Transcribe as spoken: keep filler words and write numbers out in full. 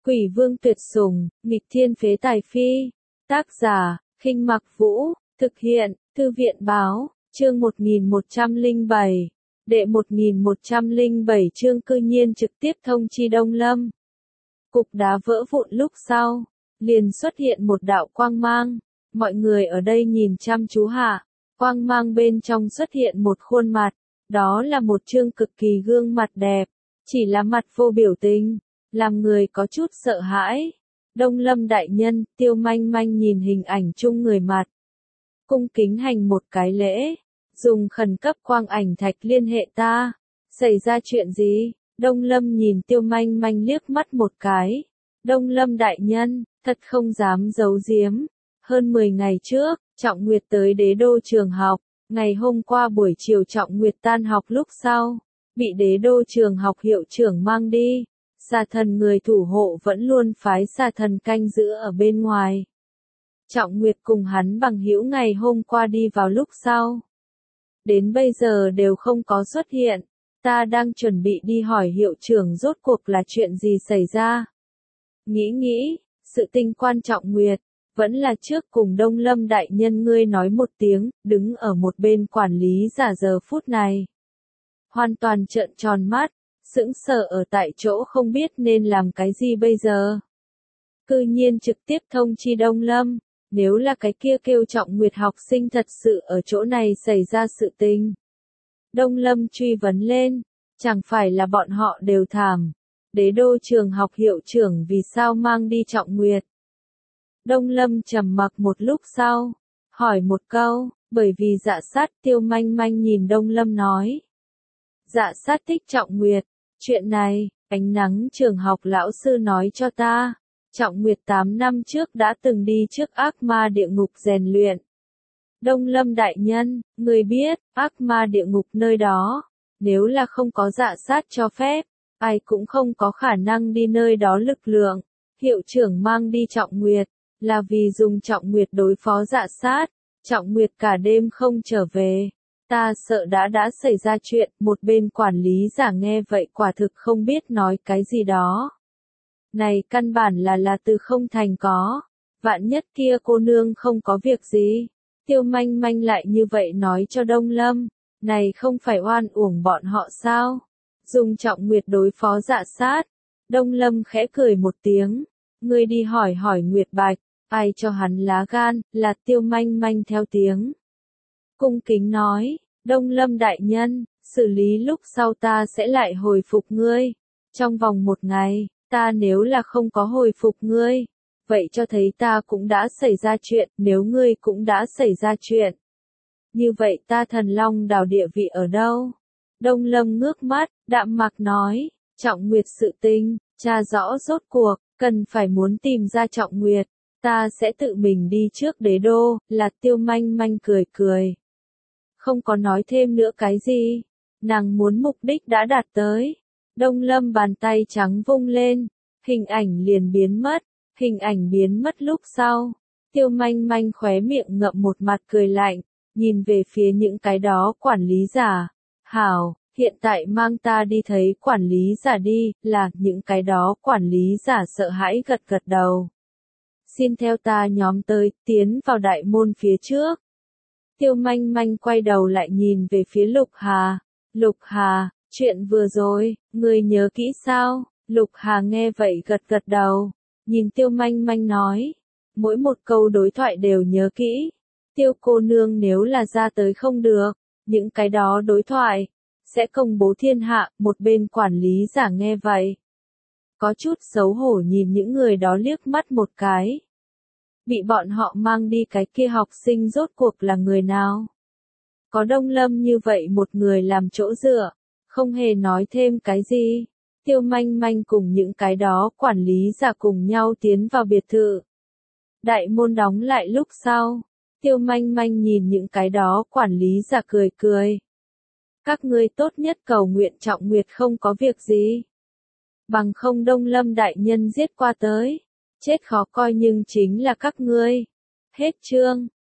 Quỷ vương tuyệt sủng, nghịch thiên phế tài phi. Tác giả, Khinh Mặc Vũ, thực hiện, Thư viện báo, chương một nghìn một trăm lẻ bảy. Đệ một nghìn một trăm lẻ bảy chương cư nhiên trực tiếp thông chi Đông Lâm. Cục đá vỡ vụn lúc sau, liền xuất hiện một đạo quang mang. Mọi người ở đây nhìn chăm chú hạ, quang mang bên trong xuất hiện một khuôn mặt, đó là một chương cực kỳ gương mặt đẹp, chỉ là mặt vô biểu tình, làm người có chút sợ hãi. Đông Lâm đại nhân, Tiêu Manh Manh nhìn hình ảnh chung người mặt, cung kính hành một cái lễ, dùng khẩn cấp quang ảnh thạch liên hệ ta. Xảy ra chuyện gì? Đông Lâm nhìn Tiêu Manh Manh liếc mắt một cái. Đông Lâm đại nhân, thật không dám giấu giếm. Hơn mười ngày trước, Trọng Nguyệt tới đế đô trường học. Ngày hôm qua buổi chiều Trọng Nguyệt tan học lúc sau, bị đế đô trường học hiệu trưởng mang đi. Xà thần người thủ hộ vẫn luôn phái xà thần canh giữ ở bên ngoài. Trọng Nguyệt cùng hắn bằng hữu ngày hôm qua đi vào lúc sau. Đến bây giờ đều không có xuất hiện. Ta đang chuẩn bị đi hỏi hiệu trưởng rốt cuộc là chuyện gì xảy ra. Nghĩ nghĩ, sự tình quan trọng Nguyệt, vẫn là trước cùng Đông Lâm đại nhân ngươi nói một tiếng, đứng ở một bên quản lý giả giờ phút này. Hoàn toàn trợn tròn mắt, sững sờ ở tại chỗ không biết nên làm cái gì bây giờ. Cư nhiên trực tiếp thông chi Đông Lâm, nếu là cái kia kêu Trọng Nguyệt học sinh thật sự ở chỗ này xảy ra sự tình. Đông Lâm truy vấn lên, chẳng phải là bọn họ đều thảm. Đế đô trường học hiệu trưởng vì sao mang đi Trọng Nguyệt? Đông Lâm trầm mặc một lúc sau, hỏi một câu, bởi vì dạ sát. Tiêu Manh Manh nhìn Đông Lâm nói. Dạ sát thích Trọng Nguyệt, chuyện này, ánh nắng trường học lão sư nói cho ta. Trọng Nguyệt tám năm trước đã từng đi trước ác ma địa ngục rèn luyện. Đông Lâm đại nhân, người biết, ác ma địa ngục nơi đó, nếu là không có dạ sát cho phép, ai cũng không có khả năng đi nơi đó lực lượng. Hiệu trưởng mang đi Trọng Nguyệt, là vì dùng Trọng Nguyệt đối phó dạ sát. Trọng Nguyệt cả đêm không trở về. Ta sợ đã đã xảy ra chuyện, một bên quản lý giả nghe vậy quả thực không biết nói cái gì đó. Này căn bản là là từ không thành có. Vạn nhất kia cô nương không có việc gì. Tiêu Manh Manh lại như vậy nói cho Đông Lâm. Này không phải oan uổng bọn họ sao? Dùng Trọng Nguyệt đối phó dạ sát. Đông Lâm khẽ cười một tiếng. Ngươi đi hỏi hỏi Nguyệt Bạch. Ai cho hắn lá gan, là Tiêu Manh Manh theo tiếng. Cung kính nói, Đông Lâm đại nhân, xử lý lúc sau ta sẽ lại hồi phục ngươi. Trong vòng một ngày, ta nếu là không có hồi phục ngươi, vậy cho thấy ta cũng đã xảy ra chuyện, nếu ngươi cũng đã xảy ra chuyện. Như vậy ta Thần Long đảo địa vị ở đâu? Đông Lâm ngước mắt, đạm mạc nói, Trọng Nguyệt sự tình, tra rõ rốt cuộc, cần phải muốn tìm ra Trọng Nguyệt. Ta sẽ tự mình đi trước đế đô, là Tiêu Manh Manh cười cười. Không có nói thêm nữa cái gì. Nàng muốn mục đích đã đạt tới. Đông Lâm bàn tay trắng vung lên. Hình ảnh liền biến mất. Hình ảnh biến mất lúc sau. Tiêu Manh Manh khóe miệng ngậm một mặt cười lạnh. Nhìn về phía những cái đó quản lý giả. Hảo, hiện tại mang ta đi thấy quản lý giả đi, là những cái đó quản lý giả sợ hãi gật gật đầu. Xin theo ta nhóm tới, tiến vào đại môn phía trước. Tiêu Manh Manh quay đầu lại nhìn về phía Lục Hà. Lục Hà, chuyện vừa rồi, người nhớ kỹ sao? Lục Hà nghe vậy gật gật đầu. Nhìn Tiêu Manh Manh nói. Mỗi một câu đối thoại đều nhớ kỹ. Tiêu cô nương nếu là ra tới không được, những cái đó đối thoại, sẽ công bố thiên hạ. Một bên quản lý giả nghe vậy. Có chút xấu hổ nhìn những người đó liếc mắt một cái. Bị bọn họ mang đi cái kia học sinh rốt cuộc là người nào? Có Đông Lâm như vậy một người làm chỗ dựa, không hề nói thêm cái gì. Tiêu Manh Manh cùng những cái đó quản lý giả cùng nhau tiến vào biệt thự. Đại môn đóng lại lúc sau, Tiêu Manh Manh nhìn những cái đó quản lý giả cười cười. Các ngươi tốt nhất cầu nguyện Trọng Nguyệt không có việc gì. Bằng không Đông Lâm đại nhân giết qua tới. Chết khó coi nhưng chính là các ngươi. Hết chương.